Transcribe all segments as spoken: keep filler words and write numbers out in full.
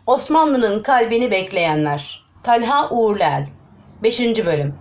Osmanlı'nın kalbini bekleyenler. Talha Uğurlel. beşinci bölüm.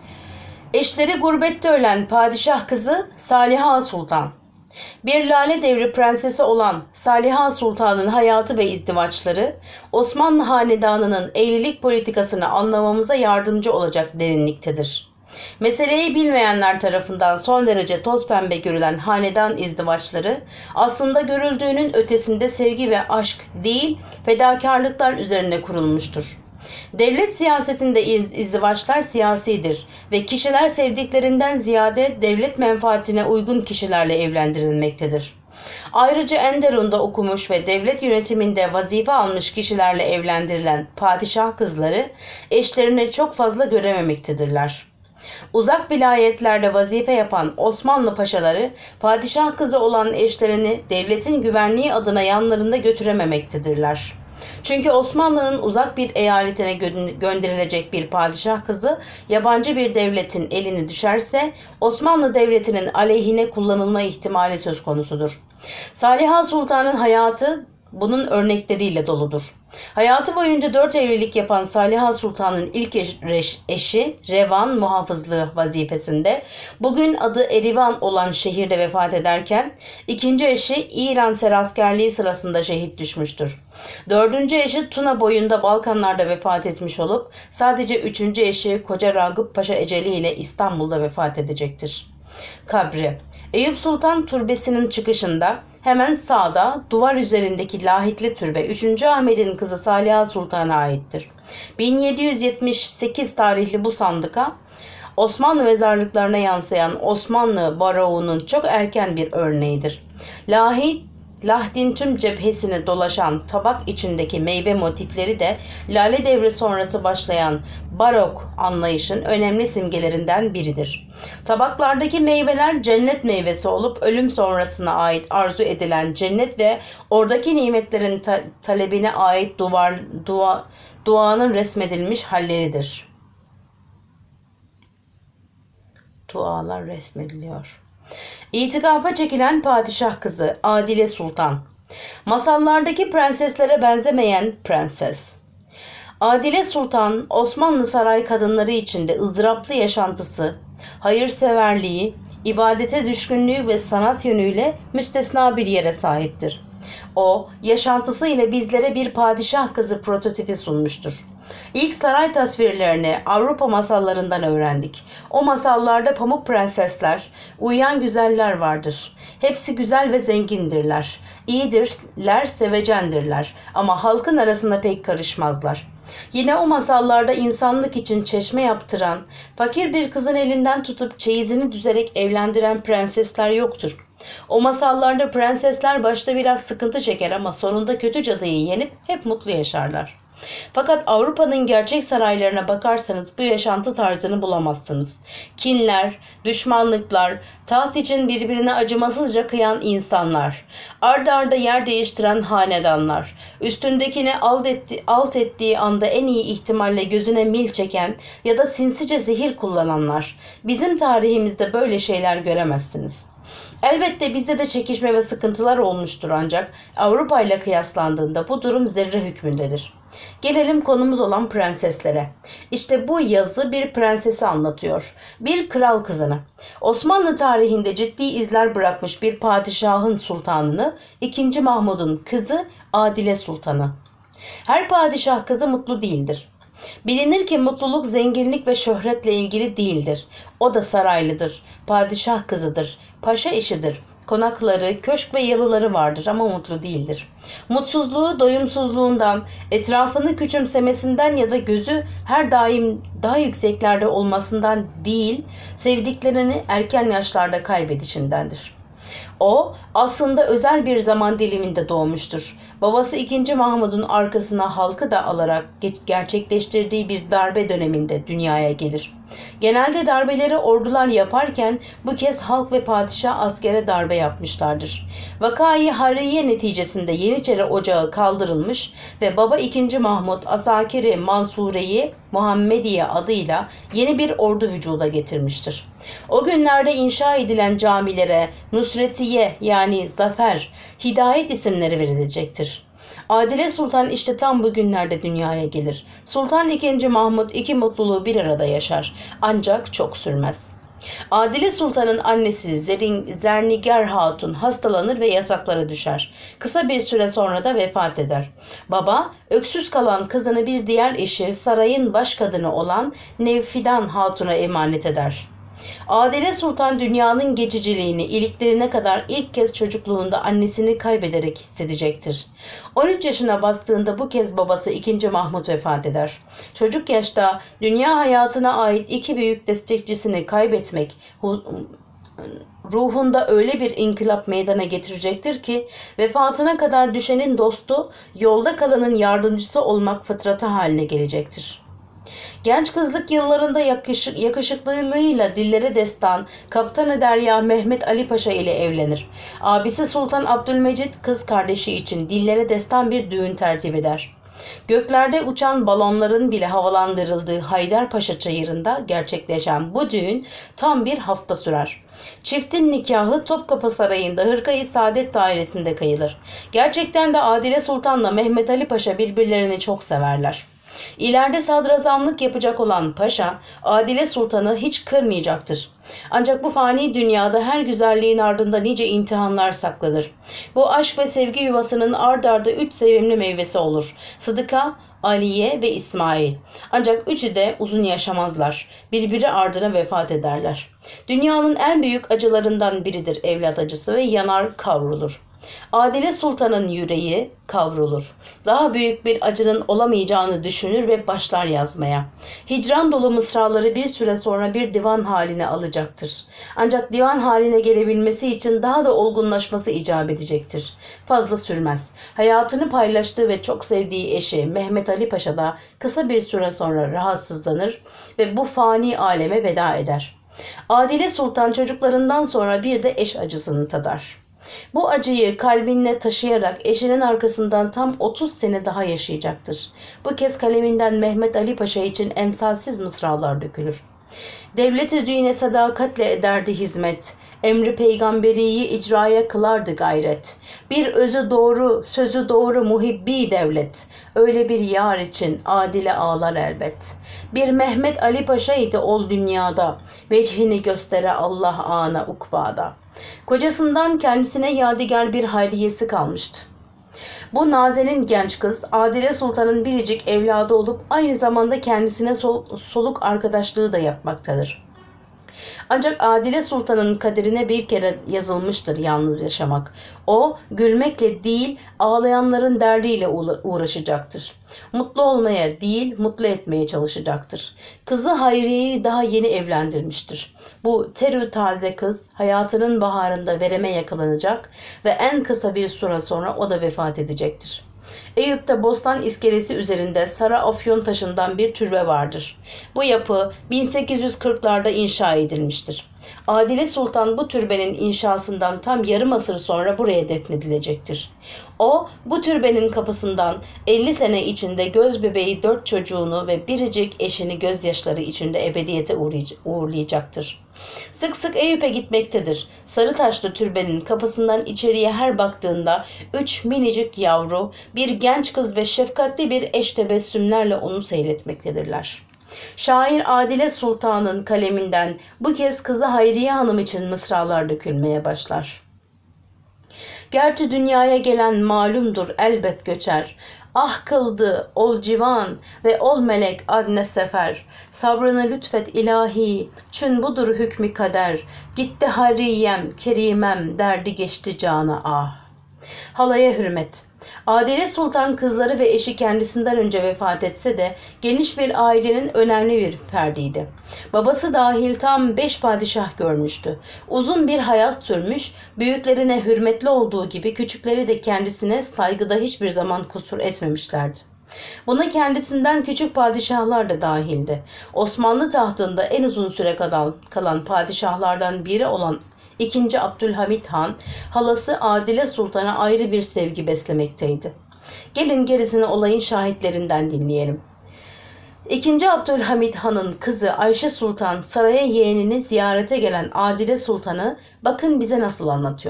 Eşleri gurbette ölen padişah kızı Saliha Sultan. Bir Lale Devri prensesi olan Saliha Sultan'ın hayatı ve izdivaçları Osmanlı hanedanının evlilik politikasını anlamamıza yardımcı olacak derinliktedir. Meseleyi bilmeyenler tarafından son derece toz pembe görülen hanedan izdivaçları aslında görüldüğünün ötesinde sevgi ve aşk değil, fedakarlıklar üzerine kurulmuştur. Devlet siyasetinde izdivaçlar siyasidir ve kişiler sevdiklerinden ziyade devlet menfaatine uygun kişilerle evlendirilmektedir. Ayrıca Enderun'da okumuş ve devlet yönetiminde vazife almış kişilerle evlendirilen padişah kızları eşlerini çok fazla görememektedirler. Uzak vilayetlerde vazife yapan Osmanlı paşaları padişah kızı olan eşlerini devletin güvenliği adına yanlarında götürememektedirler. Çünkü Osmanlı'nın uzak bir eyaletine gö- gönderilecek bir padişah kızı yabancı bir devletin eline düşerse Osmanlı Devleti'nin aleyhine kullanılma ihtimali söz konusudur. Saliha Sultan'ın hayatı bunun örnekleriyle doludur. Hayatı boyunca dört evlilik yapan Saliha Sultan'ın ilk eşi Revan muhafızlığı vazifesinde, bugün adı Erivan olan şehirde vefat ederken, ikinci eşi İran seraskerliği sırasında şehit düşmüştür. Dördüncü eşi Tuna boyunda Balkanlarda vefat etmiş olup, sadece üçüncü eşi Koca Ragıp Paşa eceliyle İstanbul'da vefat edecektir. Kabri Eyüp Sultan Türbesi'nin çıkışında hemen sağda duvar üzerindeki lahitli türbe üçüncü Ahmet'in kızı Saliha Sultan'a aittir. bin yedi yüz yetmiş sekiz tarihli bu sandıka Osmanlı mezarlıklarına yansıyan Osmanlı baroğunun çok erken bir örneğidir. Lahit Lahdin tüm cephesini dolaşan tabak içindeki meyve motifleri de Lale Devri sonrası başlayan barok anlayışın önemli simgelerinden biridir. Tabaklardaki meyveler cennet meyvesi olup ölüm sonrasına ait arzu edilen cennet ve oradaki nimetlerin ta- talebine ait duvar, dua, duanın resmedilmiş halleridir. Dualar resmediliyor. İtikafa çekilen padişah kızı Adile Sultan. Masallardaki prenseslere benzemeyen prenses. Adile Sultan, Osmanlı saray kadınları içinde ızdıraplı yaşantısı, hayırseverliği, ibadete düşkünlüğü ve sanat yönüyle müstesna bir yere sahiptir. O, yaşantısı ile bizlere bir padişah kızı prototipi sunmuştur. İlk saray tasvirlerini Avrupa masallarından öğrendik. O masallarda pamuk prensesler, uyuyan güzeller vardır. Hepsi güzel ve zengindirler. İyidirler, sevecendirler ama halkın arasında pek karışmazlar. Yine o masallarda insanlık için çeşme yaptıran, fakir bir kızın elinden tutup çeyizini düzerek evlendiren prensesler yoktur. O masallarda prensesler başta biraz sıkıntı çeker ama sonunda kötü cadıyı yenip hep mutlu yaşarlar. Fakat Avrupa'nın gerçek saraylarına bakarsanız bu yaşantı tarzını bulamazsınız. Kinler, düşmanlıklar, taht için birbirine acımasızca kıyan insanlar, ard arda yer değiştiren hanedanlar, üstündekini alt, etti, alt ettiği anda en iyi ihtimalle gözüne mil çeken ya da sinsice zehir kullananlar. Bizim tarihimizde böyle şeyler göremezsiniz. Elbette bizde de çekişme ve sıkıntılar olmuştur ancak Avrupa ile kıyaslandığında bu durum zerre hükmündedir. Gelelim konumuz olan prenseslere. İşte bu yazı bir prensesi anlatıyor. Bir kral kızını. Osmanlı tarihinde ciddi izler bırakmış bir padişahın sultanını, ikinci Mahmud'un kızı Adile Sultanı. Her padişah kızı mutlu değildir. Bilinir ki mutluluk zenginlik ve şöhretle ilgili değildir. O da saraylıdır, padişah kızıdır, paşa eşidir. Konakları, köşk ve yalıları vardır ama mutlu değildir. Mutsuzluğu doyumsuzluğundan, etrafını küçümsemesinden ya da gözü her daim daha yükseklerde olmasından değil, sevdiklerini erken yaşlarda kaybedişindendir. O aslında özel bir zaman diliminde doğmuştur. Babası ikinci Mahmud'un arkasına halkı da alarak gerçekleştirdiği bir darbe döneminde dünyaya gelir. Genelde darbeleri ordular yaparken bu kez halk ve padişah askere darbe yapmışlardır. Vakayı Harriye neticesinde Yeniçeri Ocağı kaldırılmış ve baba ikinci Mahmud Asakiri Mansure'yi Muhammediye adıyla yeni bir ordu vücuda getirmiştir. O günlerde inşa edilen camilere Nusretiye yani Zafer, Hidayet isimleri verilecektir. Adile Sultan işte tam bu günlerde dünyaya gelir. Sultan ikinci. Mahmud iki mutluluğu bir arada yaşar. Ancak çok sürmez. Adile Sultan'ın annesi Zerin, Zernigar Hatun hastalanır ve yasaklara düşer. Kısa bir süre sonra da vefat eder. Baba, öksüz kalan kızını bir diğer eşi sarayın başkadını olan Nevfidan Hatun'a emanet eder. Adile Sultan dünyanın geçiciliğini iliklerine kadar ilk kez çocukluğunda annesini kaybederek hissedecektir. on üç yaşına bastığında bu kez babası ikinci. Mahmud vefat eder. Çocuk yaşta dünya hayatına ait iki büyük destekçisini kaybetmek ruhunda öyle bir inkılap meydana getirecektir ki vefatına kadar düşenin dostu, yolda kalanın yardımcısı olmak fıtratı haline gelecektir. Genç kızlık yıllarında yakışık, yakışıklılığıyla dillere destan Kaptanı Derya Mehmet Ali Paşa ile evlenir. Abisi Sultan Abdülmecit kız kardeşi için dillere destan bir düğün tertip eder. Göklerde uçan balonların bile havalandırıldığı Haydarpaşa çayırında gerçekleşen bu düğün tam bir hafta sürer. Çiftin nikahı Topkapı Sarayı'nda Hırka-i Saadet dairesinde kıyılır. Gerçekten de Adile Sultan'la Mehmet Ali Paşa birbirlerini çok severler. İleride sadrazamlık yapacak olan paşa, Adile Sultan'ı hiç kırmayacaktır. Ancak bu fani dünyada her güzelliğin ardında nice imtihanlar saklıdır. Bu aşk ve sevgi yuvasının ard arda üç sevimli meyvesi olur. Sıdıka, Aliye ve İsmail. Ancak üçü de uzun yaşamazlar. Birbiri ardına vefat ederler. Dünyanın en büyük acılarından biridir evlat acısı ve yanar kavrulur. Adile Sultan'ın yüreği kavrulur. Daha büyük bir acının olamayacağını düşünür ve başlar yazmaya. Hicran dolu mısraları bir süre sonra bir divan haline alacaktır. Ancak divan haline gelebilmesi için daha da olgunlaşması icap edecektir. Fazla sürmez. Hayatını paylaştığı ve çok sevdiği eşi Mehmet Ali Paşa da kısa bir süre sonra rahatsızlanır ve bu fani aleme veda eder. Adile Sultan çocuklarından sonra bir de eş acısını tadar. Bu acıyı kalbinde taşıyarak eşinin arkasından tam otuz sene daha yaşayacaktır. Bu kez kaleminden Mehmet Ali Paşa için emsalsiz mısralar dökülür. Devleti düğüne sadakatle ederdi hizmet. Emri peygamberiyi icraya kılardı gayret. Bir özü doğru, sözü doğru muhibbi devlet. Öyle bir yar için adile ağlar elbet. Bir Mehmet Ali Paşa idi ol dünyada. Vecihini göstere Allah ana ukbada. Kocasından kendisine yadigar bir hayriyesi kalmıştı. Bu nazenin genç kız Adile Sultan'ın biricik evladı olup aynı zamanda kendisine sol, soluk arkadaşlığı da yapmaktadır. Ancak Adile Sultan'ın kaderine bir kere yazılmıştır yalnız yaşamak. O gülmekle değil ağlayanların derdiyle uğraşacaktır. Mutlu olmaya değil mutlu etmeye çalışacaktır. Kızı Hayriye'yi daha yeni evlendirmiştir. Bu terü taze kız hayatının baharında vereme yakalanacak ve en kısa bir süre sonra o da vefat edecektir. Eyüp'te Bostan iskelesi üzerinde Sara Afyon taşından bir türbe vardır. Bu yapı bin sekiz yüz kırklarda inşa edilmiştir. Adile Sultan bu türbenin inşasından tam yarım asır sonra buraya defnedilecektir. O bu türbenin kapısından elli sene içinde göz bebeği dört çocuğunu ve biricik eşini gözyaşları içinde ebediyete uğurlayacaktır. Sık sık Eyüp'e gitmektedir. Sarı taşlı türbenin kapısından içeriye her baktığında üç minicik yavru, bir genç kız ve şefkatli bir eş tebessümlerle onu seyretmektedirler. Şair Adile Sultan'ın kaleminden bu kez kızı Hayriye Hanım için mısralar dökülmeye başlar. Gerçi dünyaya gelen malumdur elbet göçer. Ah kıldı ol civan ve ol melek adne sefer. Sabrını lütfet ilahi, çün budur hükmü kader. Gitti hariyem, kerimem, derdi geçti cana ah. Halaya hürmet. Adile Sultan kızları ve eşi kendisinden önce vefat etse de geniş bir ailenin önemli bir ferdiydi. Babası dahil tam beş padişah görmüştü. Uzun bir hayat sürmüş, büyüklerine hürmetli olduğu gibi küçükleri de kendisine saygıda hiçbir zaman kusur etmemişlerdi. Buna kendisinden küçük padişahlar da dahildi. Osmanlı tahtında en uzun süre kalan, kalan padişahlardan biri olan İkinci Abdülhamit Han, halası Adile Sultan'a ayrı bir sevgi beslemekteydi. Gelin gerisini olayın şahitlerinden dinleyelim. İkinci Abdülhamit Han'ın kızı Ayşe Sultan saraya yeğenini ziyarete gelen Adile Sultan'ı bakın bize nasıl anlatıyor.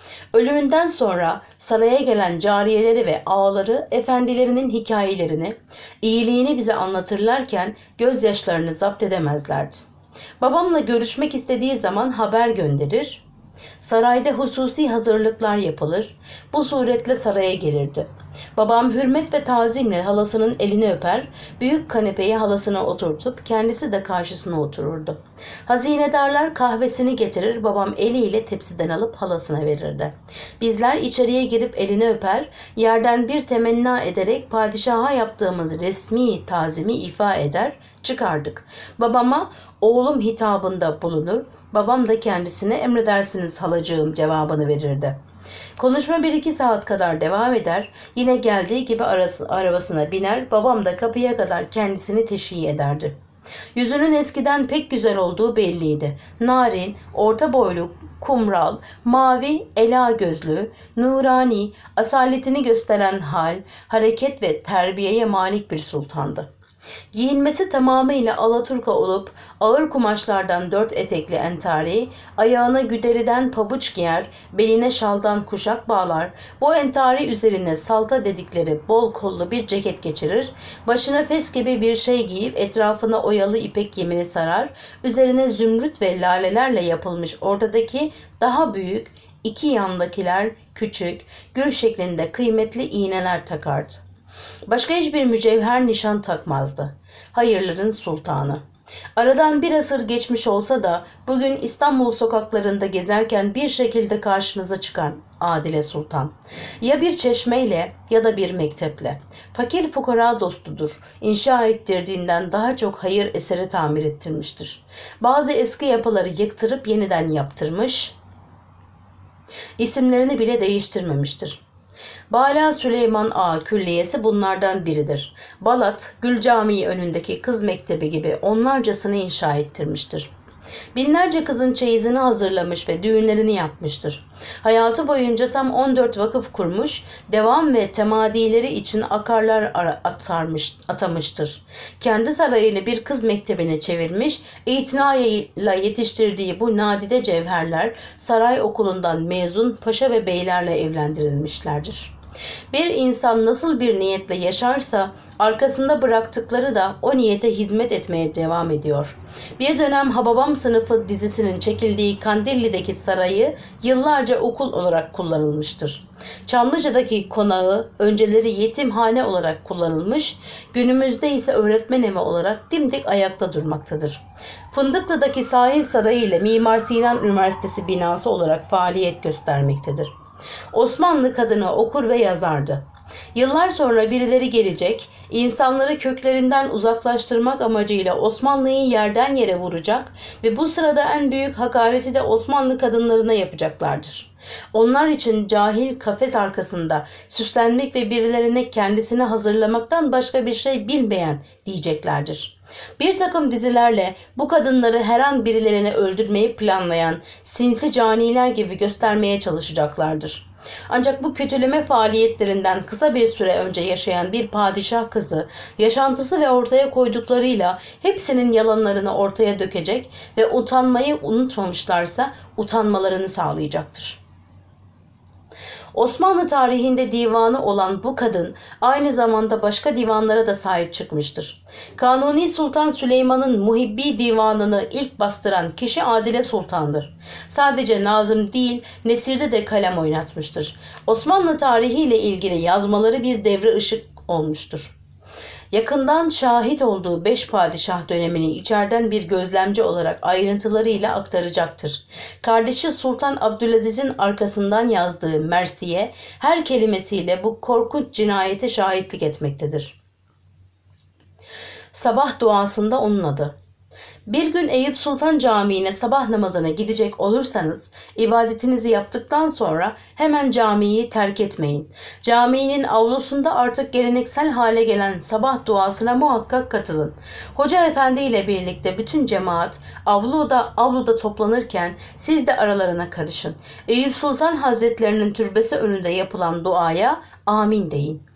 Ölümünden sonra saraya gelen cariyeleri ve ağaları efendilerinin hikayelerini, iyiliğini bize anlatırlarken gözyaşlarını zapt edemezlerdi. Babamla görüşmek istediği zaman haber gönderir, sarayda hususi hazırlıklar yapılır, bu suretle saraya gelirdi. Babam hürmet ve tazimle halasının elini öper, büyük kanepeye halasını oturtup kendisi de karşısına otururdu. Hazinedarlar kahvesini getirir, babam eliyle tepsiden alıp halasına verirdi. Bizler içeriye girip elini öper, yerden bir temenna ederek padişaha yaptığımız resmi tazimi ifa eder, çıkardık. Babama oğlum hitabında bulunur, babam da kendisine emredersiniz halacığım cevabını verirdi. Konuşma bir iki saat kadar devam eder. Yine geldiği gibi arası, arabasına biner. Babam da kapıya kadar kendisini teşhi ederdi. Yüzünün eskiden pek güzel olduğu belliydi. Narin, orta boylu, kumral, mavi, ela gözlü, nurani, asaletini gösteren hal, hareket ve terbiyeye malik bir sultandı. Giyinmesi tamamıyla alaturka olup ağır kumaşlardan dört etekli entari, ayağına güderiden pabuç giyer, beline şaldan kuşak bağlar, bu entari üzerine salta dedikleri bol kollu bir ceket geçirir, başına fes gibi bir şey giyip etrafına oyalı ipek yemini sarar, üzerine zümrüt ve lalelerle yapılmış ortadaki daha büyük, iki yandakiler küçük, gül şeklinde kıymetli iğneler takardı. Başka hiçbir mücevher nişan takmazdı. Hayırların sultanı. Aradan bir asır geçmiş olsa da bugün İstanbul sokaklarında gezerken bir şekilde karşınıza çıkan Adile Sultan. Ya bir çeşmeyle ya da bir mekteple. Fakir fukara dostudur. İnşa ettirdiğinden daha çok hayır eseri tamir ettirmiştir. Bazı eski yapıları yıktırıp yeniden yaptırmış, isimlerini bile değiştirmemiştir. Bala Süleyman Ağa Külliyesi bunlardan biridir. Balat, Gül Camii önündeki kız mektebi gibi onlarcasını inşa ettirmiştir. Binlerce kızın çeyizini hazırlamış ve düğünlerini yapmıştır. Hayatı boyunca tam on dört vakıf kurmuş, devam ve temadileri için akarlar atarmış, atamıştır. Kendi sarayını bir kız mektebine çevirmiş, itinayla yetiştirdiği bu nadide cevherler saray okulundan mezun paşa ve beylerle evlendirilmişlerdir. Bir insan nasıl bir niyetle yaşarsa arkasında bıraktıkları da o niyete hizmet etmeye devam ediyor. Bir dönem Hababam Sınıfı dizisinin çekildiği Kandilli'deki sarayı yıllarca okul olarak kullanılmıştır. Çamlıca'daki konağı önceleri yetimhane olarak kullanılmış, günümüzde ise öğretmen evi olarak dimdik ayakta durmaktadır. Fındıklı'daki Sahil Sarayı ile Mimar Sinan Üniversitesi binası olarak faaliyet göstermektedir. Osmanlı kadını okur ve yazardı. Yıllar sonra birileri gelecek, insanları köklerinden uzaklaştırmak amacıyla Osmanlı'yı yerden yere vuracak ve bu sırada en büyük hakareti de Osmanlı kadınlarına yapacaklardır. Onlar için cahil kafes arkasında süslenmek ve birilerine kendisini hazırlamaktan başka bir şey bilmeyen diyeceklerdir. Bir takım dizilerle bu kadınları her an birilerini öldürmeyi planlayan sinsi caniler gibi göstermeye çalışacaklardır. Ancak bu kötüleme faaliyetlerinden kısa bir süre önce yaşayan bir padişah kızı, yaşantısı ve ortaya koyduklarıyla hepsinin yalanlarını ortaya dökecek ve utanmayı unutmamışlarsa utanmalarını sağlayacaktır. Osmanlı tarihinde divanı olan bu kadın aynı zamanda başka divanlara da sahip çıkmıştır. Kanuni Sultan Süleyman'ın Muhibbi divanını ilk bastıran kişi Adile Sultan'dır. Sadece Nazım değil, Nesir'de de kalem oynatmıştır. Osmanlı tarihiyle ilgili yazmaları bir devre ışık olmuştur. Yakından şahit olduğu beş padişah dönemini içeriden bir gözlemci olarak ayrıntılarıyla aktaracaktır. Kardeşi Sultan Abdülaziz'in arkasından yazdığı Mersiye her kelimesiyle bu korkunç cinayete şahitlik etmektedir. Sabah duasında onun adı. Bir gün Eyüp Sultan Camii'ne sabah namazına gidecek olursanız ibadetinizi yaptıktan sonra hemen camiyi terk etmeyin. Caminin avlusunda artık geleneksel hale gelen sabah duasına muhakkak katılın. Hoca Efendi ile birlikte bütün cemaat avluda, avluda toplanırken siz de aralarına karışın. Eyüp Sultan Hazretlerinin türbesi önünde yapılan duaya amin deyin.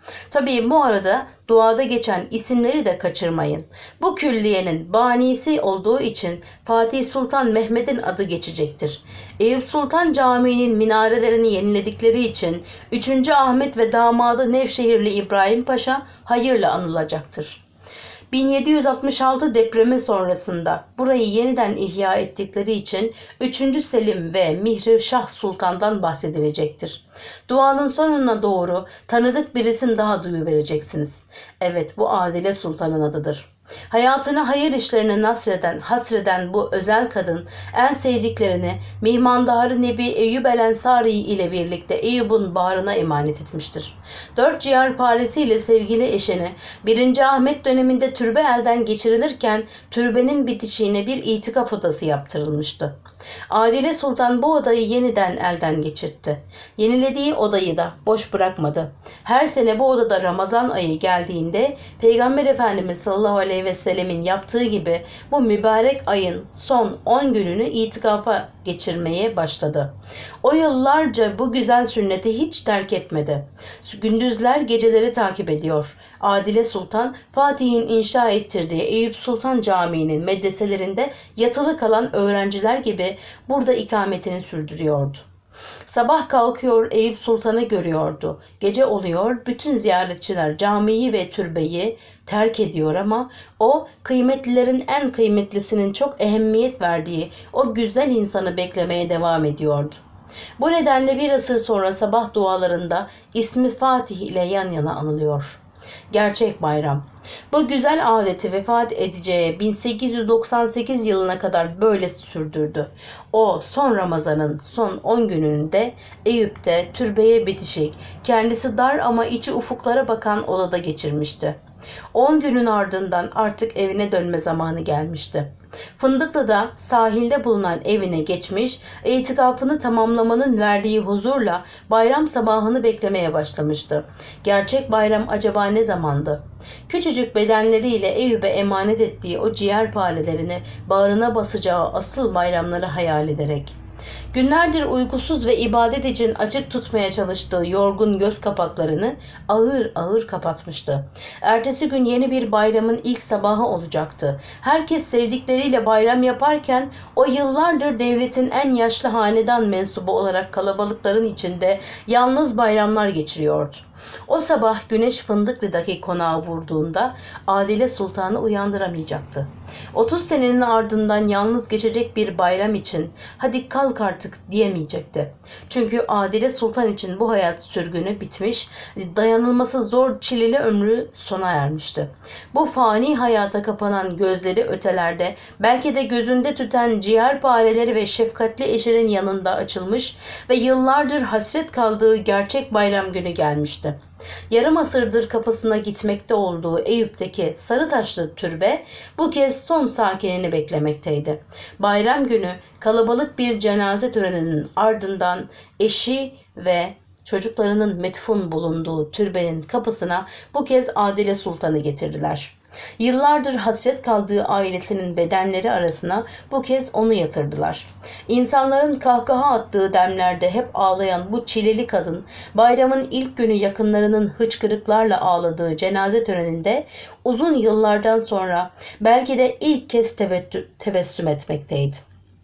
Tabii bu arada duada geçen isimleri de kaçırmayın. Bu külliyenin banisi olduğu için Fatih Sultan Mehmet'in adı geçecektir. Eyüp Sultan Camii'nin minarelerini yeniledikleri için üçüncü Ahmet ve damadı Nevşehirli İbrahim Paşa hayırla anılacaktır. bin yedi yüz altmış altı depremi sonrasında burayı yeniden ihya ettikleri için üçüncü Selim ve Mihri Şah Sultan'dan bahsedilecektir. Duanın sonuna doğru tanıdık bir isim daha duyuvereceksiniz. Evet, bu Adile Sultan'ın adıdır. Hayatını hayır işlerine nasreden, hasreden bu özel kadın en sevdiklerini Mihmandarı Nebi Eyyub el Ensari ile birlikte Eyyub'un bağrına emanet etmiştir. Dört ciğerparesiyle sevgili eşini birinci Ahmet döneminde türbe elden geçirilirken türbenin bitişiğine bir itikaf odası yaptırılmıştı. Adile Sultan bu odayı yeniden elden geçirtti. Yenilediği odayı da boş bırakmadı. Her sene bu odada Ramazan ayı geldiğinde Peygamber Efendimiz sallallahu aleyhi ve sellemin yaptığı gibi bu mübarek ayın son on gününü itikafa geçirmeye başladı. O yıllarca bu güzel sünneti hiç terk etmedi. Gündüzler geceleri takip ediyor. Adile Sultan, Fatih'in inşa ettirdiği Eyüp Sultan Camii'nin medreselerinde yatılı kalan öğrenciler gibi burada ikametini sürdürüyordu. Sabah kalkıyor Eyüp Sultan'ı görüyordu. Gece oluyor bütün ziyaretçiler camiyi ve türbeyi terk ediyor ama o kıymetlilerin en kıymetlisinin çok ehemmiyet verdiği o güzel insanı beklemeye devam ediyordu. Bu nedenle bir asır sonra sabah dualarında ismi Fatih ile yan yana anılıyor. Gerçek bayram. Bu güzel adeti vefat edeceği bin sekiz yüz doksan sekiz yılına kadar böyle sürdürdü. O son Ramazan'ın son on gününde Eyüp'te türbeye bitişik, kendisi dar ama içi ufuklara bakan odada geçirmişti. on günün ardından artık evine dönme zamanı gelmişti. Fındıklı'da sahilde bulunan evine geçmiş, itikafını tamamlamanın verdiği huzurla bayram sabahını beklemeye başlamıştı. Gerçek bayram acaba ne zamandı? Küçücük bedenleriyle Eyüp'e emanet ettiği o ciğerparelerini bağrına basacağı asıl bayramları hayal ederek. Günlerdir uykusuz ve ibadet için açık tutmaya çalıştığı yorgun göz kapaklarını ağır ağır kapatmıştı. Ertesi gün yeni bir bayramın ilk sabahı olacaktı. Herkes sevdikleriyle bayram yaparken o yıllardır devletin en yaşlı hanedan mensubu olarak kalabalıkların içinde yalnız bayramlar geçiriyordu. O sabah güneş Fındıklı'daki konağa vurduğunda Adile Sultan'ı uyandıramayacaktı. otuz senenin ardından yalnız geçecek bir bayram için hadi kalk artık diyemeyecekti. Çünkü Adile Sultan için bu hayat sürgünü bitmiş, dayanılması zor çileli ömrü sona ermişti. Bu fani hayata kapanan gözleri ötelerde, belki de gözünde tüten ciğerpareleri ve şefkatli eşinin yanında açılmış ve yıllardır hasret kaldığı gerçek bayram günü gelmişti. Yarım asırdır kapısına gitmekte olduğu Eyüp'teki sarı taşlı türbe bu kez son sakinini beklemekteydi. Bayram günü kalabalık bir cenaze töreninin ardından eşi ve çocuklarının metfun bulunduğu türbenin kapısına bu kez Adile Sultan'ı getirdiler. Yıllardır hasret kaldığı ailesinin bedenleri arasına bu kez onu yatırdılar. İnsanların kahkaha attığı demlerde hep ağlayan bu çileli kadın, bayramın ilk günü yakınlarının hıçkırıklarla ağladığı cenaze töreninde uzun yıllardan sonra belki de ilk kez tebessüm etmekteydi.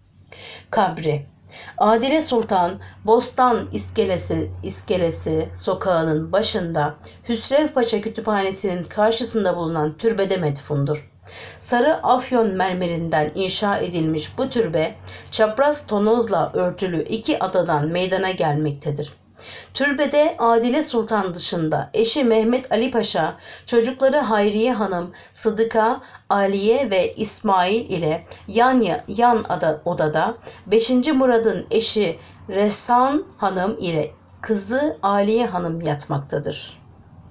Kabri. Adile Sultan, Bostan İskelesi, İskelesi sokağının başında Hüsrev Paşa Kütüphanesi'nin karşısında bulunan türbede medfundur. Sarı afyon mermerinden inşa edilmiş bu türbe, çapraz tonozla örtülü iki adadan meydana gelmektedir. Türbede Adile Sultan dışında eşi Mehmet Ali Paşa, çocukları Hayriye Hanım, Sıdıka, Aliye ve İsmail ile yan yan ada, odada beşinci Murad'ın eşi Resan Hanım ile kızı Aliye Hanım yatmaktadır.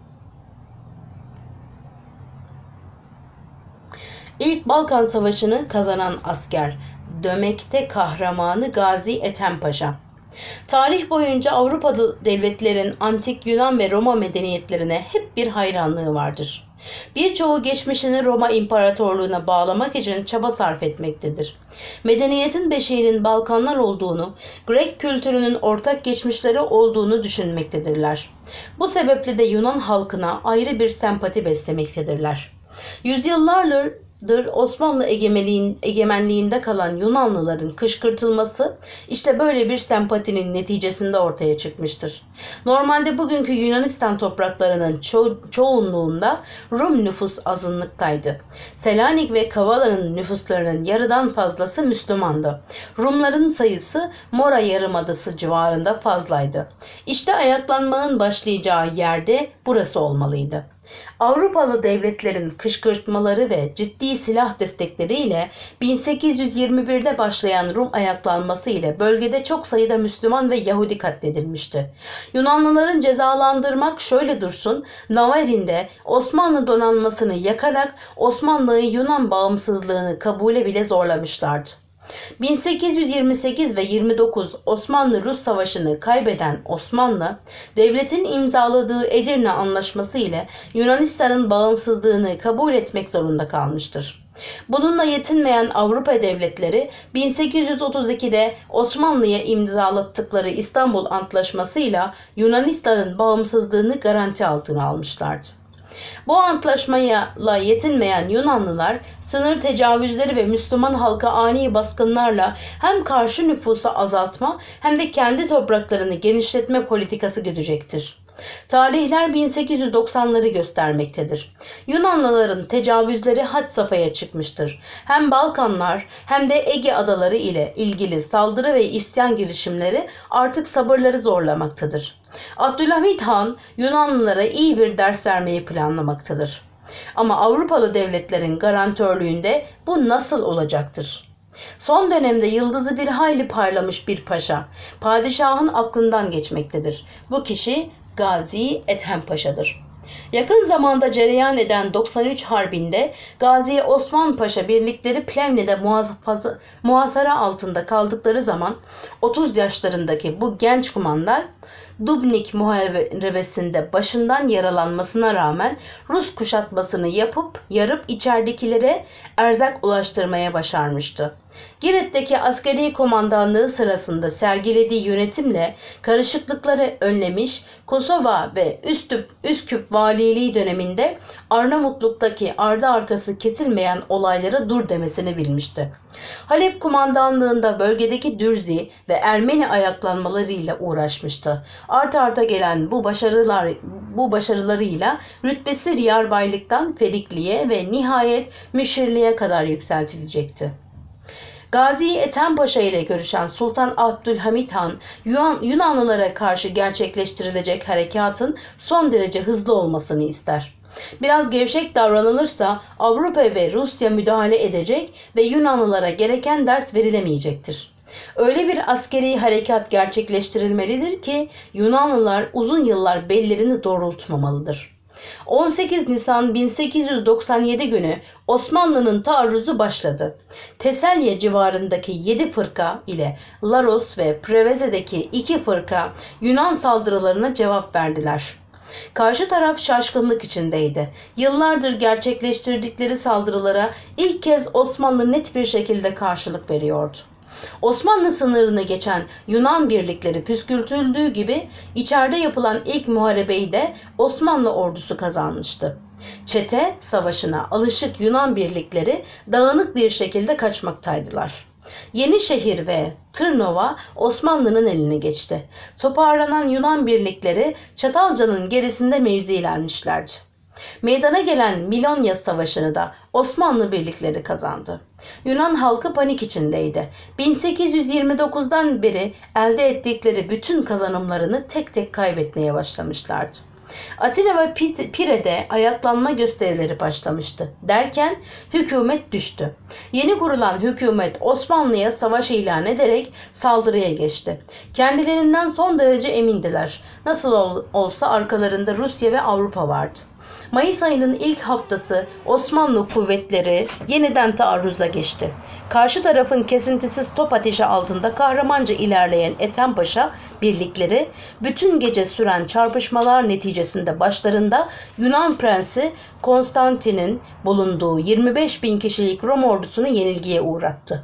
İlk Balkan Savaşı'nı kazanan asker, Dömek'te kahramanı Gazi Ethem Paşa. Tarih boyunca Avrupalı devletlerin antik Yunan ve Roma medeniyetlerine hep bir hayranlığı vardır. Birçoğu geçmişini Roma İmparatorluğu'na bağlamak için çaba sarf etmektedir. Medeniyetin beşiğinin Balkanlar olduğunu, Grek kültürünün ortak geçmişleri olduğunu düşünmektedirler. Bu sebeple de Yunan halkına ayrı bir sempati beslemektedirler. Yüzyıllardır Osmanlı egemenliğinde kalan Yunanlıların kışkırtılması işte böyle bir sempatinin neticesinde ortaya çıkmıştır. Normalde bugünkü Yunanistan topraklarının ço- çoğunluğunda Rum nüfus azınlıktaydı. Selanik ve Kavala'nın nüfuslarının yarıdan fazlası Müslümandı. Rumların sayısı Mora Yarımadası civarında fazlaydı. İşte ayaklanmanın başlayacağı yerde burası olmalıydı. Avrupalı devletlerin kışkırtmaları ve ciddi silah destekleriyle bin sekiz yüz yirmi birde başlayan Rum ayaklanması ile bölgede çok sayıda Müslüman ve Yahudi katledilmişti. Yunanlıların cezalandırmak şöyle dursun, Navarin'de Osmanlı donanmasını yakarak Osmanlı'yı Yunan bağımsızlığını kabule bile zorlamışlardı. bin sekiz yüz yirmi sekiz ve yirmi dokuz Osmanlı-Rus Savaşı'nı kaybeden Osmanlı, devletin imzaladığı Edirne Anlaşması ile Yunanistan'ın bağımsızlığını kabul etmek zorunda kalmıştır. Bununla yetinmeyen Avrupa devletleri bin sekiz yüz otuz ikide Osmanlı'ya imzalattıkları İstanbul Antlaşması ile Yunanistan'ın bağımsızlığını garanti altına almışlardı. Bu antlaşmayla yetinmeyen Yunanlılar sınır tecavüzleri ve Müslüman halka ani baskınlarla hem karşı nüfusu azaltma hem de kendi topraklarını genişletme politikası güdecektir. Tarihler bin sekiz yüz doksanları göstermektedir. Yunanlıların tecavüzleri had safhaya çıkmıştır. Hem Balkanlar hem de Ege adaları ile ilgili saldırı ve isyan girişimleri artık sabırları zorlamaktadır. Abdülhamit Han Yunanlılara iyi bir ders vermeyi planlamaktadır. Ama Avrupalı devletlerin garantörlüğünde bu nasıl olacaktır? Son dönemde yıldızı bir hayli parlamış bir paşa, padişahın aklından geçmektedir. Bu kişi Gazi Ethem Paşa'dır. Yakın zamanda cereyan eden doksan üç Harbi'nde Gazi Osman Paşa birlikleri Plevne'de muhafaza, muhasara altında kaldıkları zaman otuz yaşlarındaki bu genç kumandan Dubnik Muharebesi'nde başından yaralanmasına rağmen Rus kuşatmasını yapıp yarıp içeridekilere erzak ulaştırmaya başarmıştı. Girit'teki askeri komandanlığı sırasında sergilediği yönetimle karışıklıkları önlemiş, Kosova ve Üsküp, Üsküp valiliği döneminde Arnavutluk'taki ardı arkası kesilmeyen olaylara dur demesini bilmişti. Halep kumandanlığında bölgedeki Dürzi ve Ermeni ayaklanmalarıyla uğraşmıştı. Art arta gelen bu başarılar bu başarılarıyla rütbesi riyarbaylıktan ferikliğe ve nihayet müşirliğe kadar yükseltilecekti. Gazi Ethem Paşa ile görüşen Sultan Abdülhamit Han, Yunan, Yunanlılara karşı gerçekleştirilecek harekatın son derece hızlı olmasını ister. Biraz gevşek davranılırsa Avrupa ve Rusya müdahale edecek ve Yunanlılara gereken ders verilemeyecektir. Öyle bir askeri harekat gerçekleştirilmelidir ki Yunanlılar uzun yıllar bellerini doğrultmamalıdır. on sekiz Nisan bin sekiz yüz doksan yedi günü Osmanlı'nın taarruzu başladı. Teselye civarındaki yedi fırka ile Laros ve Preveze'deki iki fırka Yunan saldırılarına cevap verdiler. Karşı taraf şaşkınlık içindeydi. Yıllardır gerçekleştirdikleri saldırılara ilk kez Osmanlı net bir şekilde karşılık veriyordu. Osmanlı sınırını geçen Yunan birlikleri püskürtüldüğü gibi içeride yapılan ilk muharebeyi de Osmanlı ordusu kazanmıştı. Çete savaşına alışık Yunan birlikleri dağınık bir şekilde kaçmaktaydılar. Yenişehir ve Tırnova Osmanlı'nın eline geçti. Toparlanan Yunan birlikleri Çatalca'nın gerisinde mevzilenmişlerdi. Meydana gelen Milonya Savaşı'nı da Osmanlı birlikleri kazandı. Yunan halkı panik içindeydi. bin sekiz yüz yirmi dokuzdan beri elde ettikleri bütün kazanımlarını tek tek kaybetmeye başlamışlardı. Atina ve Pire'de ayaklanma gösterileri başlamıştı. Derken hükümet düştü. Yeni kurulan hükümet Osmanlı'ya savaş ilan ederek saldırıya geçti. Kendilerinden son derece emindiler. Nasıl ol, olsa arkalarında Rusya ve Avrupa vardı. Mayıs ayının ilk haftası Osmanlı kuvvetleri yeniden taarruza geçti. Karşı tarafın kesintisiz top ateşi altında kahramanca ilerleyen Ethem Paşa birlikleri bütün gece süren çarpışmalar neticesinde başlarında Yunan prensi Konstantin'in bulunduğu yirmi beş bin kişilik Rom ordusunu yenilgiye uğrattı.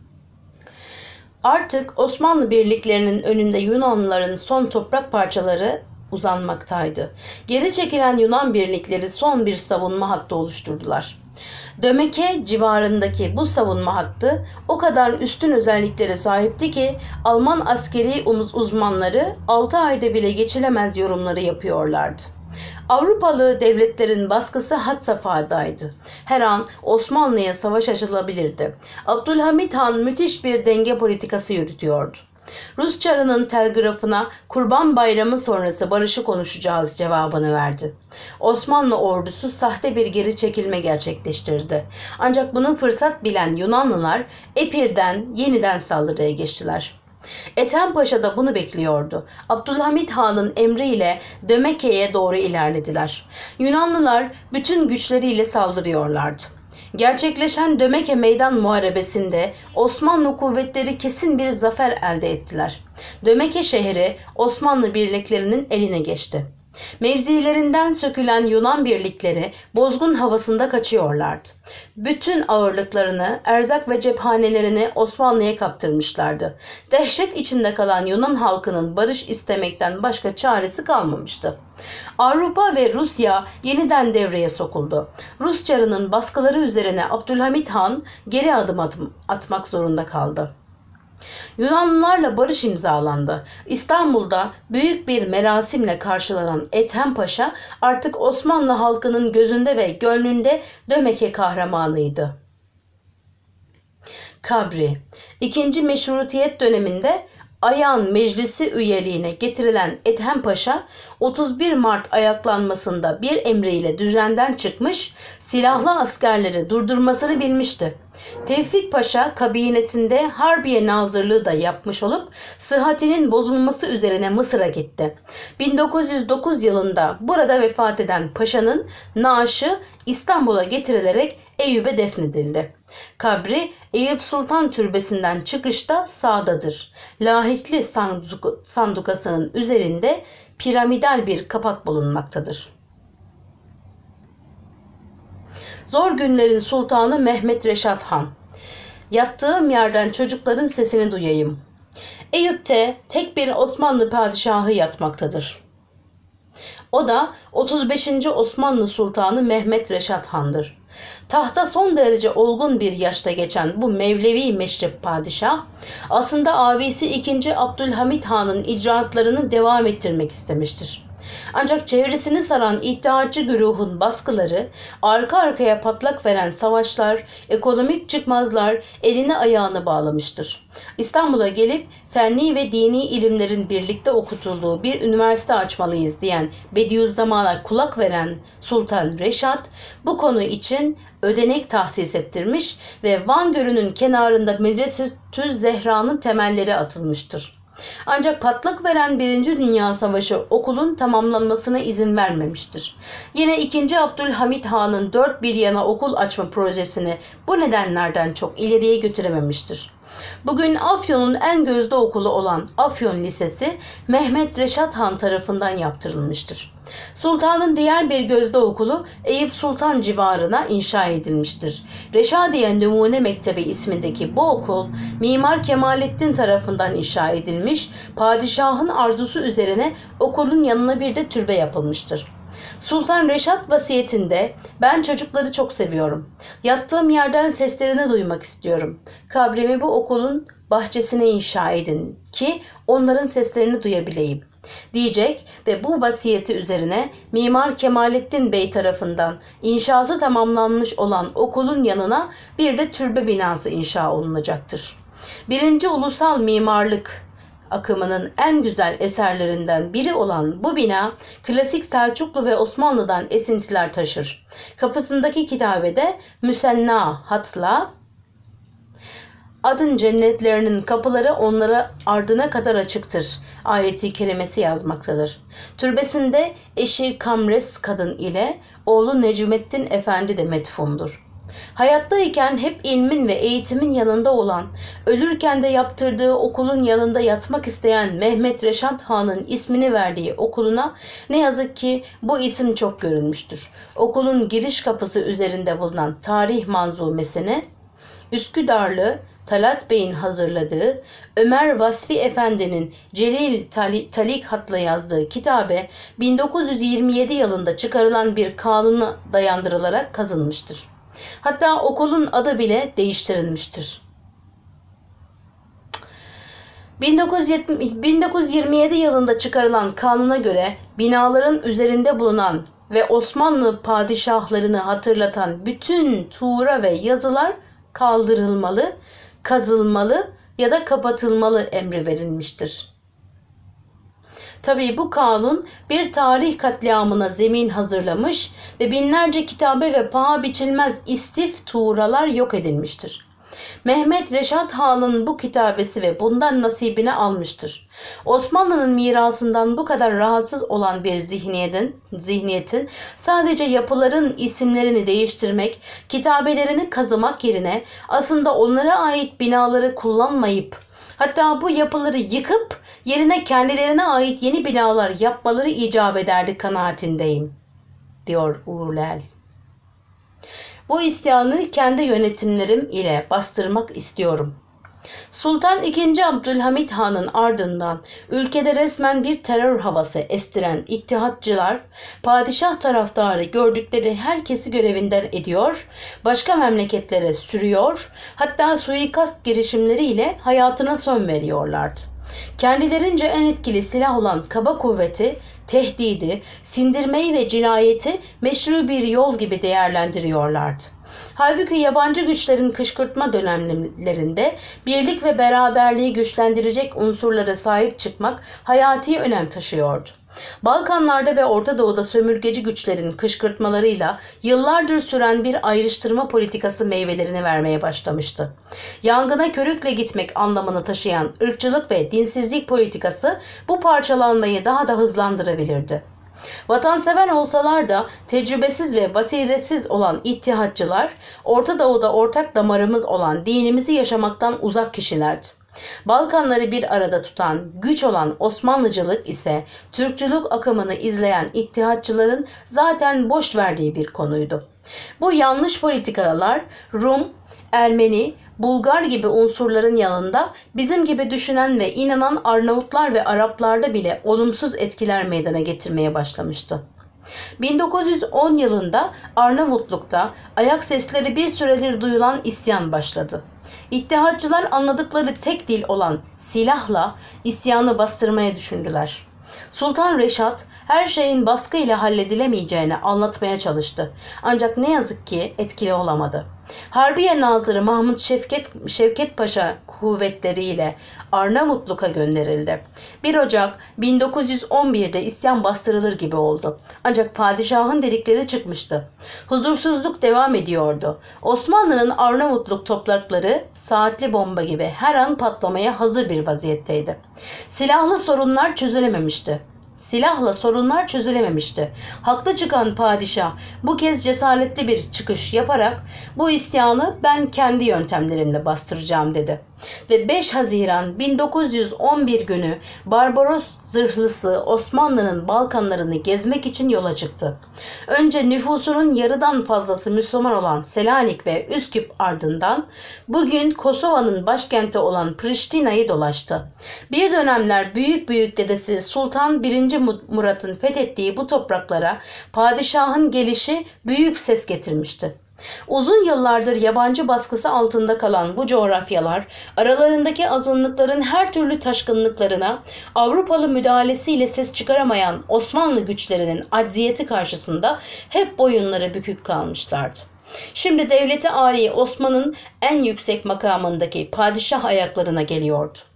Artık Osmanlı birliklerinin önünde Yunanlıların son toprak parçaları uzanmaktaydı. Geri çekilen Yunan birlikleri son bir savunma hattı oluşturdular. Dömeke civarındaki bu savunma hattı o kadar üstün özelliklere sahipti ki Alman askeri uzmanları altı ayda bile geçilemez yorumları yapıyorlardı. Avrupalı devletlerin baskısı had safhadaydı. Her an Osmanlı'ya savaş açılabilirdi. Abdülhamit Han müthiş bir denge politikası yürütüyordu. Rus Çarı'nın telgrafına Kurban Bayramı sonrası barışı konuşacağız cevabını verdi. Osmanlı ordusu sahte bir geri çekilme gerçekleştirdi. Ancak bunu fırsat bilen Yunanlılar Epir'den yeniden saldırıya geçtiler. Ethem Paşa da bunu bekliyordu. Abdülhamit Han'ın emriyle Dömeke'ye doğru ilerlediler. Yunanlılar bütün güçleriyle saldırıyorlardı. Gerçekleşen Dömeke Meydan Muharebesi'nde Osmanlı kuvvetleri kesin bir zafer elde ettiler. Dömeke şehri Osmanlı birliklerinin eline geçti. Mevzilerinden sökülen Yunan birlikleri bozgun havasında kaçıyorlardı. Bütün ağırlıklarını, erzak ve cephanelerini Osmanlı'ya kaptırmışlardı. Dehşet içinde kalan Yunan halkının barış istemekten başka çaresi kalmamıştı. Avrupa ve Rusya yeniden devreye sokuldu. Rus Çarı'nın baskıları üzerine Abdülhamit Han geri adım adım atmak zorunda kaldı. Yunanlılarla barış imzalandı. İstanbul'da büyük bir merasimle karşılanan Ethem Paşa artık Osmanlı halkının gözünde ve gönlünde Dömeke kahramanıydı. Kabri. İkinci Meşrutiyet döneminde Ayan Meclisi üyeliğine getirilen Ethem Paşa otuz bir Mart ayaklanmasında bir emriyle düzenden çıkmış, silahlı askerleri durdurmasını bilmişti. Tevfik Paşa kabinesinde Harbiye Nazırlığı da yapmış olup sıhhatinin bozulması üzerine Mısır'a gitti. bin dokuz yüz dokuz yılında burada vefat eden Paşa'nın naaşı İstanbul'a getirilerek Eyüp'e defnedildi. Kabri Eyüp Sultan Türbesi'nden çıkışta sağdadır. Lahitli sanduk sandukasının üzerinde piramidal bir kapak bulunmaktadır. Zor günlerin sultanı Mehmet Reşat Han. Yattığım yerden çocukların sesini duyayım. Eyüp'te tek bir Osmanlı padişahı yatmaktadır. O da otuz beşinci Osmanlı Sultanı Mehmet Reşat Han'dır. Tahta son derece olgun bir yaşta geçen bu Mevlevi meşrep padişah aslında abisi ikinci Abdülhamit Han'ın icraatlarını devam ettirmek istemiştir. Ancak çevresini saran iddiaçı güruhun baskıları, arka arkaya patlak veren savaşlar, ekonomik çıkmazlar elini ayağını bağlamıştır. İstanbul'a gelip fenni ve dini ilimlerin birlikte okutulduğu bir üniversite açmalıyız diyen Bediüzzaman'a kulak veren Sultan Reşat bu konu için ödenek tahsis ettirmiş ve Van Gölü'nün kenarında Medresetü Zehra'nın temelleri atılmıştır. Ancak patlak veren Birinci Dünya Savaşı okulun tamamlanmasına izin vermemiştir. Yine ikinci Abdülhamit Han'ın dört bir yana okul açma projesini bu nedenlerden çok ileriye götürememiştir. Bugün Afyon'un en gözde okulu olan Afyon Lisesi Mehmet Reşat Han tarafından yaptırılmıştır. Sultanın diğer bir gözde okulu Eyüp Sultan civarına inşa edilmiştir. Reşadiye Numune Mektebi ismindeki bu okul Mimar Kemalettin tarafından inşa edilmiş, padişahın arzusu üzerine okulun yanına bir de türbe yapılmıştır. Sultan Reşat vasiyetinde ben çocukları çok seviyorum. Yattığım yerden seslerini duymak istiyorum. Kabrimi bu okulun bahçesine inşa edin ki onların seslerini duyabileyim diyecek ve bu vasiyeti üzerine Mimar Kemalettin Bey tarafından inşası tamamlanmış olan okulun yanına bir de türbe binası inşa olunacaktır. Birinci ulusal mimarlık akımının en güzel eserlerinden biri olan bu bina klasik Selçuklu ve Osmanlı'dan esintiler taşır. Kapısındaki kitabede müsenna hatla Adın cennetlerinin kapıları onlara ardına kadar açıktır. Ayeti kerimesi yazmaktadır. Türbesinde eşi Kamres kadın ile oğlu Necmettin Efendi de metfundur. Hayattayken hep ilmin ve eğitimin yanında olan, ölürken de yaptırdığı okulun yanında yatmak isteyen Mehmet Reşat Han'ın ismini verdiği okuluna ne yazık ki bu isim çok görülmüştür. Okulun giriş kapısı üzerinde bulunan tarih manzumesini Üsküdarlı Talat Bey'in hazırladığı, Ömer Vasfi Efendi'nin Celil Talik Hat'la yazdığı kitabe bin dokuz yüz yirmi yedi yılında çıkarılan bir kanuna dayandırılarak kazınmıştır. Hatta okulun adı bile değiştirilmiştir. bin dokuz yüz yirmi yedi yılında çıkarılan kanuna göre binaların üzerinde bulunan ve Osmanlı padişahlarını hatırlatan bütün tuğra ve yazılar kaldırılmalı, kazılmalı ya da kapatılmalı emri verilmiştir. Tabii bu kanun bir tarih katliamına zemin hazırlamış ve binlerce kitabe ve paha biçilmez istif tuğralar yok edilmiştir. Mehmet Reşat Han'ın bu kitabesi ve bundan nasibini almıştır. Osmanlı'nın mirasından bu kadar rahatsız olan bir zihniyetin, zihniyetin sadece yapıların isimlerini değiştirmek, kitabelerini kazımak yerine aslında onlara ait binaları kullanmayıp, hatta bu yapıları yıkıp yerine kendilerine ait yeni binalar yapmaları icap ederdi kanaatindeyim, diyor Uğurlel. Bu isyanı kendi yönetimlerim ile bastırmak istiyorum. Sultan ikinci. Abdülhamit Han'ın ardından ülkede resmen bir terör havası estiren ittihatçılar, padişah taraftarı gördükleri herkesi görevinden ediyor, başka memleketlere sürüyor, hatta suikast girişimleriyle hayatına son veriyorlardı. Kendilerince en etkili silah olan kaba kuvveti, tehdidi, sindirmeyi ve cinayeti meşru bir yol gibi değerlendiriyorlardı. Halbuki yabancı güçlerin kışkırtma dönemlerinde birlik ve beraberliği güçlendirecek unsurlara sahip çıkmak hayati önem taşıyordu. Balkanlarda ve Orta Doğu'da sömürgeci güçlerin kışkırtmalarıyla yıllardır süren bir ayrıştırma politikası meyvelerini vermeye başlamıştı. Yangına körükle gitmek anlamını taşıyan ırkçılık ve dinsizlik politikası bu parçalanmayı daha da hızlandırabilirdi. Vatansever olsalar da tecrübesiz ve basiretsiz olan ittihatçılar, Orta Doğu'da ortak damarımız olan dinimizi yaşamaktan uzak kişilerdi. Balkanları bir arada tutan, güç olan Osmanlıcılık ise Türkçülük akımını izleyen ittihatçıların zaten boş verdiği bir konuydu. Bu yanlış politikalar Rum, Ermeni, Bulgar gibi unsurların yanında bizim gibi düşünen ve inanan Arnavutlar ve Araplarda bile olumsuz etkiler meydana getirmeye başlamıştı. bin dokuz yüz on yılında Arnavutluk'ta ayak sesleri bir süredir duyulan isyan başladı. İttihatçılar anladıkları tek dil olan silahla isyanı bastırmaya düşündüler. Sultan Reşat her şeyin baskıyla halledilemeyeceğini anlatmaya çalıştı. Ancak ne yazık ki etkili olamadı. Harbiye Nazırı Mahmut Şevket, Şevket Paşa kuvvetleriyle Arnavutluk'a gönderildi. bir Ocak bin dokuz yüz on bir'de isyan bastırılır gibi oldu. Ancak padişahın dedikleri çıkmıştı. Huzursuzluk devam ediyordu. Osmanlı'nın Arnavutluk toprakları saatli bomba gibi her an patlamaya hazır bir vaziyetteydi. Silahlı sorunlar çözülememişti. Silahla sorunlar çözülememişti. Haklı çıkan padişah bu kez cesaretli bir çıkış yaparak bu isyanı ben kendi yöntemlerimle bastıracağım dedi. Ve beş Haziran bin dokuz yüz on bir günü Barbaros zırhlısı Osmanlı'nın Balkanlarını gezmek için yola çıktı. Önce nüfusunun yarıdan fazlası Müslüman olan Selanik ve Üsküp ardından bugün Kosova'nın başkenti olan Priştina'yı dolaştı. Bir dönemler büyük büyük dedesi Sultan birinci. Murat'ın fethettiği bu topraklara padişahın gelişi büyük ses getirmişti. Uzun yıllardır yabancı baskısı altında kalan bu coğrafyalar aralarındaki azınlıkların her türlü taşkınlıklarına Avrupalı müdahalesiyle ses çıkaramayan Osmanlı güçlerinin acziyeti karşısında hep boyunları bükük kalmışlardı. Şimdi devleti âli Osman'ın en yüksek makamındaki padişah ayaklarına geliyordu.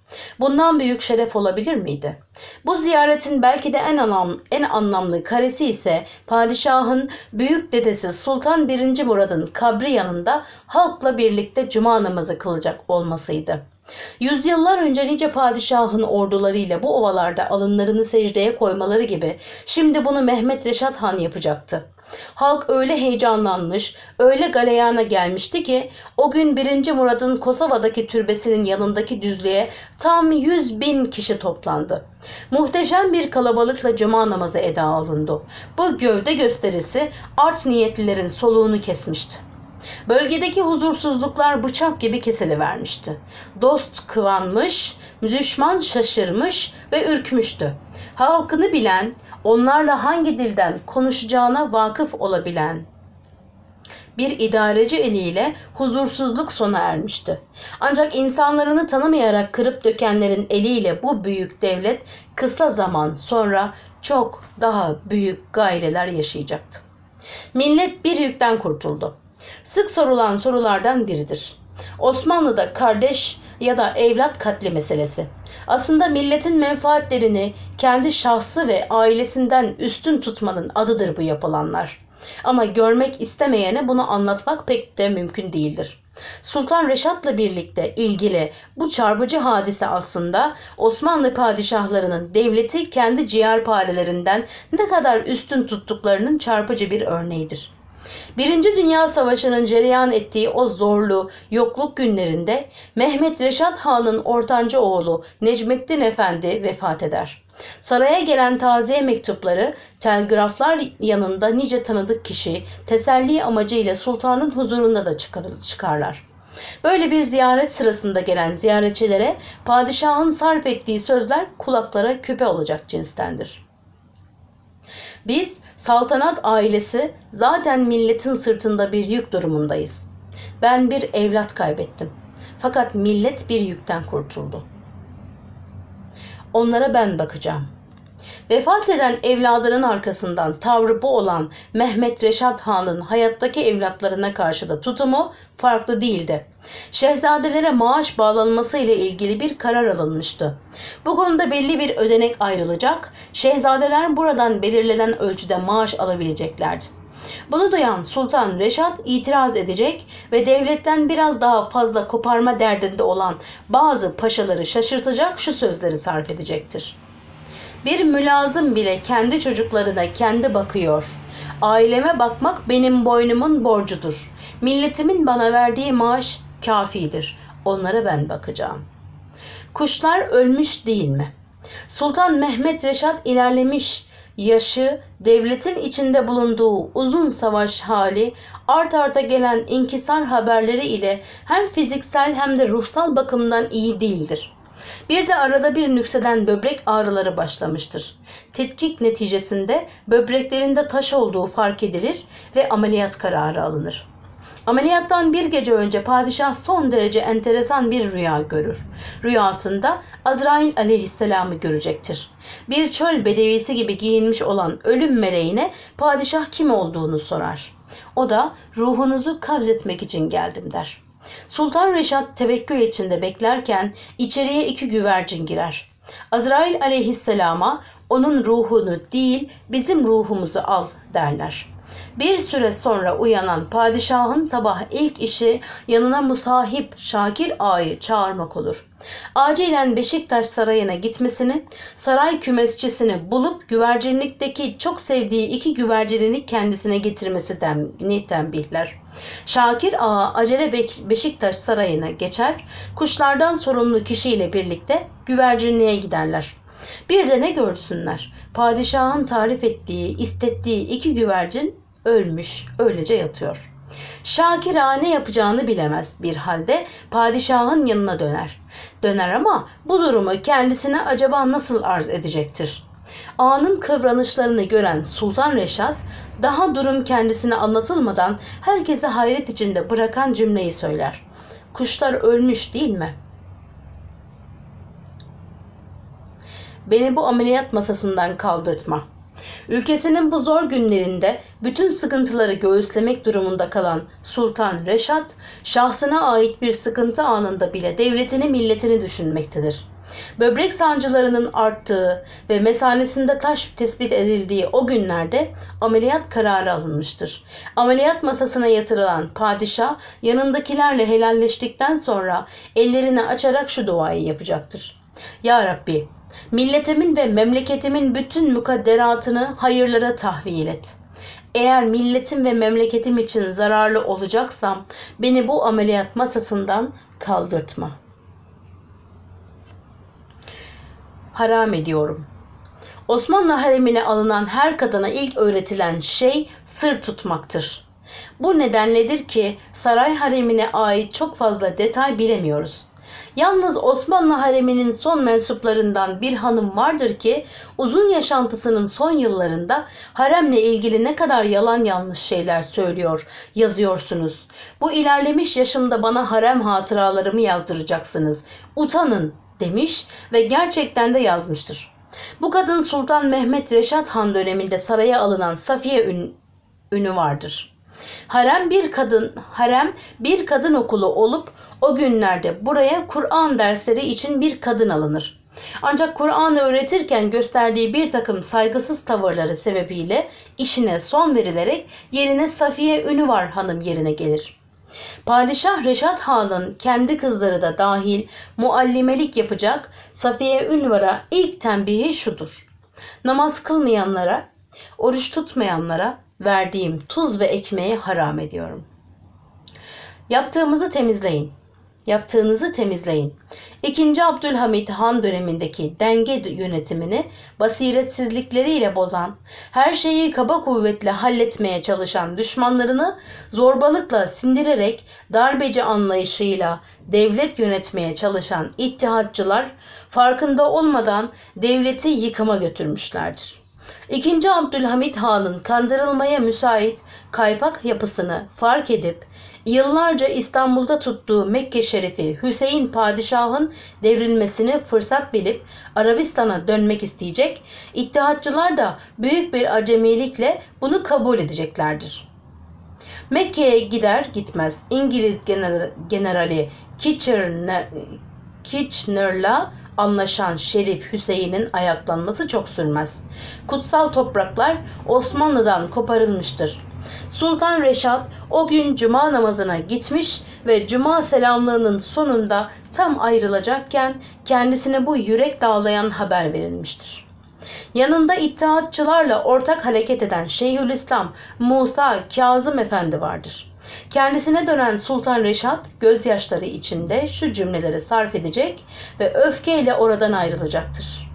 Bundan büyük şeref olabilir miydi? Bu ziyaretin belki de en anlam, en anlamlı karesi ise padişahın büyük dedesi Sultan birinci. Murad'ın kabri yanında halkla birlikte cuma namazı kılacak olmasıydı. Yüzyıllar önce nice padişahın ordularıyla bu ovalarda alınlarını secdeye koymaları gibi şimdi bunu Mehmet Reşat Han yapacaktı. Halk öyle heyecanlanmış, öyle galeyana gelmişti ki o gün birinci. Murad'ın Kosova'daki türbesinin yanındaki düzlüğe tam yüz bin kişi toplandı. Muhteşem bir kalabalıkla cuma namazı eda olundu. Bu gövde gösterisi art niyetlilerin soluğunu kesmişti. Bölgedeki huzursuzluklar bıçak gibi kesilivermişti. Dost kıvanmış, düşman şaşırmış ve ürkmüştü. Halkını bilen, onlarla hangi dilden konuşacağına vakıf olabilen bir idareci eliyle huzursuzluk sona ermişti. Ancak insanlarını tanımayarak kırıp dökenlerin eliyle bu büyük devlet kısa zaman sonra çok daha büyük gayreler yaşayacaktı. Millet bir yükten kurtuldu. Sık sorulan sorulardan biridir. Osmanlı'da kardeş ya da evlat katli meselesi. Aslında milletin menfaatlerini kendi şahsı ve ailesinden üstün tutmanın adıdır bu yapılanlar. Ama görmek istemeyene bunu anlatmak pek de mümkün değildir. Sultan Reşat'la birlikte ilgili bu çarpıcı hadise aslında Osmanlı padişahlarının devleti kendi ciğerparelerinden ne kadar üstün tuttuklarının çarpıcı bir örneğidir. Birinci Dünya Savaşı'nın cereyan ettiği o zorlu, yokluk günlerinde Mehmet Reşat Han'ın ortanca oğlu Necmettin Efendi vefat eder. Saraya gelen taziye mektupları, telgraflar yanında nice tanıdık kişi teselli amacıyla sultanın huzurunda da çıkarlar. Böyle bir ziyaret sırasında gelen ziyaretçilere padişahın sarf ettiği sözler kulaklara küpe olacak cinstendir. Biz saltanat ailesi zaten milletin sırtında bir yük durumundayız. Ben bir evlat kaybettim. Fakat millet bir yükten kurtuldu. Onlara ben bakacağım. Vefat eden evladının arkasından tavrı bu olan Mehmet Reşat Han'ın hayattaki evlatlarına karşı da tutumu farklı değildi. Şehzadelere maaş bağlanması ile ilgili bir karar alınmıştı. Bu konuda belli bir ödenek ayrılacak, şehzadeler buradan belirlenen ölçüde maaş alabileceklerdi. Bunu duyan Sultan Reşat itiraz edecek ve devletten biraz daha fazla koparma derdinde olan bazı paşaları şaşırtacak şu sözleri sarf edecektir. Bir mülazım bile kendi çocuklarına kendi bakıyor. Aileme bakmak benim boynumun borcudur. Milletimin bana verdiği maaş kafidir. Onlara ben bakacağım. Kuşlar ölmüş değil mi? Sultan Mehmet Reşat ilerlemiş, yaşı, devletin içinde bulunduğu uzun savaş hali, art arda gelen inkisar haberleri ile hem fiziksel hem de ruhsal bakımdan iyi değildir. Bir de arada bir nükseden böbrek ağrıları başlamıştır. Tetkik neticesinde böbreklerinde taş olduğu fark edilir ve ameliyat kararı alınır. Ameliyattan bir gece önce padişah son derece enteresan bir rüya görür. Rüyasında Azrail aleyhisselamı görecektir. Bir çöl bedevisi gibi giyinmiş olan ölüm meleğine padişah kim olduğunu sorar. O da ruhunuzu kabzetmek için geldim der. Sultan Reşat tevekkül içinde beklerken içeriye iki güvercin girer. Azrail aleyhisselama onun ruhunu değil bizim ruhumuzu al derler. Bir süre sonra uyanan padişahın sabah ilk işi yanına musahip Şakir Ağa'yı çağırmak olur. Acilen Beşiktaş Sarayı'na gitmesini, saray kümesçisini bulup güvercinlikteki çok sevdiği iki güvercinini kendisine getirmesi tembihler. Şakir Ağa acele Beşiktaş Sarayı'na geçer, kuşlardan sorumlu kişiyle birlikte güvercinliğe giderler. Bir de ne görsünler? Padişahın tarif ettiği, istettiği iki güvercin ölmüş, öylece yatıyor. Şakir Ağa ne yapacağını bilemez bir halde padişahın yanına döner. Döner ama bu durumu kendisine acaba nasıl arz edecektir? Ağanın kıvranışlarını gören Sultan Reşat daha durum kendisine anlatılmadan herkese hayret içinde bırakan cümleyi söyler. Kuşlar ölmüş değil mi? Beni bu ameliyat masasından kaldırtma. Ülkesinin bu zor günlerinde bütün sıkıntıları göğüslemek durumunda kalan Sultan Reşat, şahsına ait bir sıkıntı anında bile devletini milletini düşünmektedir. Böbrek sancılarının arttığı ve mesanesinde taş tespit edildiği o günlerde ameliyat kararı alınmıştır. Ameliyat masasına yatırılan padişah yanındakilerle helalleştikten sonra ellerini açarak şu duayı yapacaktır. Ya Rabbi, milletimin ve memleketimin bütün mukadderatını hayırlara tahvil et. Eğer milletim ve memleketim için zararlı olacaksam beni bu ameliyat masasından kaldırtma. Haram ediyorum. Osmanlı haremine alınan her kadına ilk öğretilen şey sır tutmaktır. Bu nedenledir ki saray haremine ait çok fazla detay bilemiyoruz. Yalnız Osmanlı hareminin son mensuplarından bir hanım vardır ki uzun yaşantısının son yıllarında haremle ilgili ne kadar yalan yanlış şeyler söylüyor, yazıyorsunuz. Bu ilerlemiş yaşımda bana harem hatıralarımı yazdıracaksınız. Utanın demiş ve gerçekten de yazmıştır. Bu kadın Sultan Mehmet Reşat Han döneminde saraya alınan Safiye ün, ünü vardır. Harem bir kadın, harem bir kadın okulu olup o günlerde buraya Kur'an dersleri için bir kadın alınır. Ancak Kur'an'ı öğretirken gösterdiği bir takım saygısız tavırları sebebiyle işine son verilerek yerine Safiye Ünüvar Hanım yerine gelir. Padişah Reşat Han'ın kendi kızları da dahil muallimelik yapacak Safiye Ünvar'a ilk tembihi şudur. Namaz kılmayanlara, oruç tutmayanlara verdiğim tuz ve ekmeği haram ediyorum. Yaptığımızı temizleyin. Yaptığınızı temizleyin. İkinci Abdülhamit Han dönemindeki denge yönetimini basiretsizlikleriyle bozan, her şeyi kaba kuvvetle halletmeye çalışan düşmanlarını zorbalıkla sindirerek darbeci anlayışıyla devlet yönetmeye çalışan ittihatçılar farkında olmadan devleti yıkıma götürmüşlerdir. İkinci Abdülhamit Han'ın kandırılmaya müsait kaypak yapısını fark edip yıllarca İstanbul'da tuttuğu Mekke Şerifi Hüseyin Padişah'ın devrilmesini fırsat bilip Arabistan'a dönmek isteyecek, İttihatçılar da büyük bir acemilikle bunu kabul edeceklerdir. Mekke'ye gider gitmez İngiliz generali, generali Kitchener, Kitchener'la anlaşan Şerif Hüseyin'in ayaklanması çok sürmez. Kutsal topraklar Osmanlı'dan koparılmıştır. Sultan Reşat o gün cuma namazına gitmiş ve cuma selamlığının sonunda tam ayrılacakken kendisine bu yürek dağlayan haber verilmiştir. Yanında ittihatçılarla ortak hareket eden Şeyhülislam Musa Kazım Efendi vardır. Kendisine dönen Sultan Reşat gözyaşları içinde şu cümleleri sarf edecek ve öfkeyle oradan ayrılacaktır.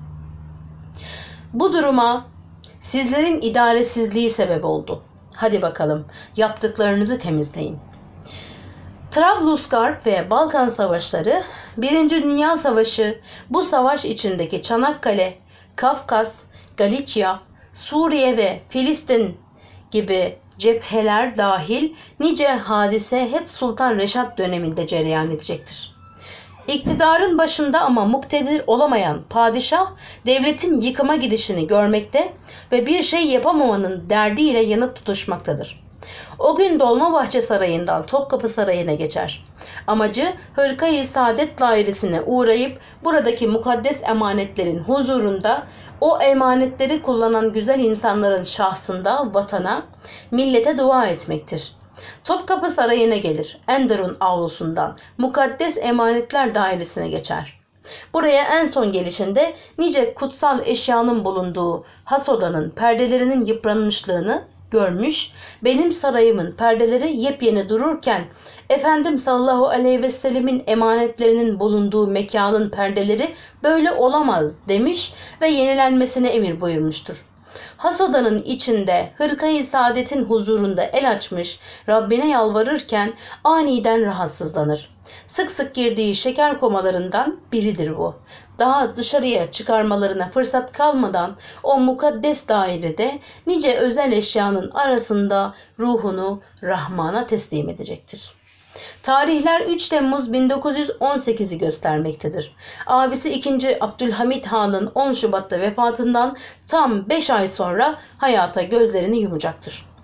Bu duruma sizlerin idaresizliği sebep oldu. Hadi bakalım yaptıklarınızı temizleyin. Trablusgarp ve Balkan Savaşları, Birinci Dünya Savaşı, bu savaş içindeki Çanakkale, Kafkas, Galicia, Suriye ve Filistin gibi cepheler dahil nice hadise hep Sultan Reşat döneminde cereyan edecektir. İktidarın başında ama muktedir olamayan padişah devletin yıkıma gidişini görmekte ve bir şey yapamamanın derdiyle yanıp tutuşmaktadır. O gün Dolmabahçe Sarayı'ndan Topkapı Sarayı'na geçer. Amacı Hırka-i Saadet dairesine uğrayıp buradaki mukaddes emanetlerin huzurunda o emanetleri kullanan güzel insanların şahsında vatana, millete dua etmektir. Topkapı Sarayı'na gelir. Enderun avlusundan mukaddes emanetler dairesine geçer. Buraya en son gelişinde nice kutsal eşyanın bulunduğu has odanın perdelerinin yıpranmışlığını görmüş, benim sarayımın perdeleri yepyeni dururken Efendim sallallahu aleyhi ve sellemin emanetlerinin bulunduğu mekanın perdeleri böyle olamaz demiş ve yenilenmesine emir buyurmuştur. Has odanın içinde Hırka-i Saadet'in huzurunda el açmış Rabbine yalvarırken aniden rahatsızlanır. Sık sık girdiği şeker komalarından biridir bu. Daha dışarıya çıkarmalarına fırsat kalmadan o mukaddes dairede nice özel eşyanın arasında ruhunu Rahman'a teslim edecektir. Tarihler üç Temmuz bin dokuz yüz on sekiz'i göstermektedir. Abisi ikinci. Abdülhamit Han'ın on Şubat'ta vefatından tam beş ay sonra hayata gözlerini yumacaktır.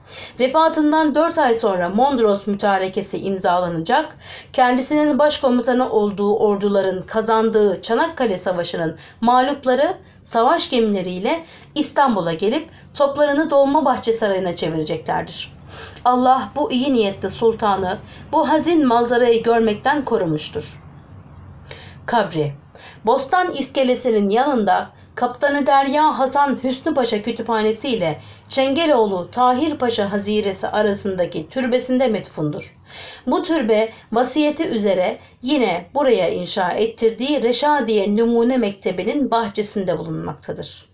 Vefatından dört ay sonra Mondros Mütarekesi imzalanacak, kendisinin başkomutanı olduğu orduların kazandığı Çanakkale Savaşı'nın mağlupları savaş gemileriyle İstanbul'a gelip toplarını Dolmabahçe Sarayı'na çevireceklerdir. Allah bu iyi niyetli sultanı bu hazin manzarayı görmekten korumuştur. Kabri Bostan iskelesinin yanında Kaptanı Derya Hasan Hüsnü Paşa Kütüphanesi ile Çengeloğlu Tahir Paşa Haziresi arasındaki türbesinde metfundur. Bu türbe vasiyeti üzere yine buraya inşa ettirdiği Reşadiye Numune Mektebi'nin bahçesinde bulunmaktadır.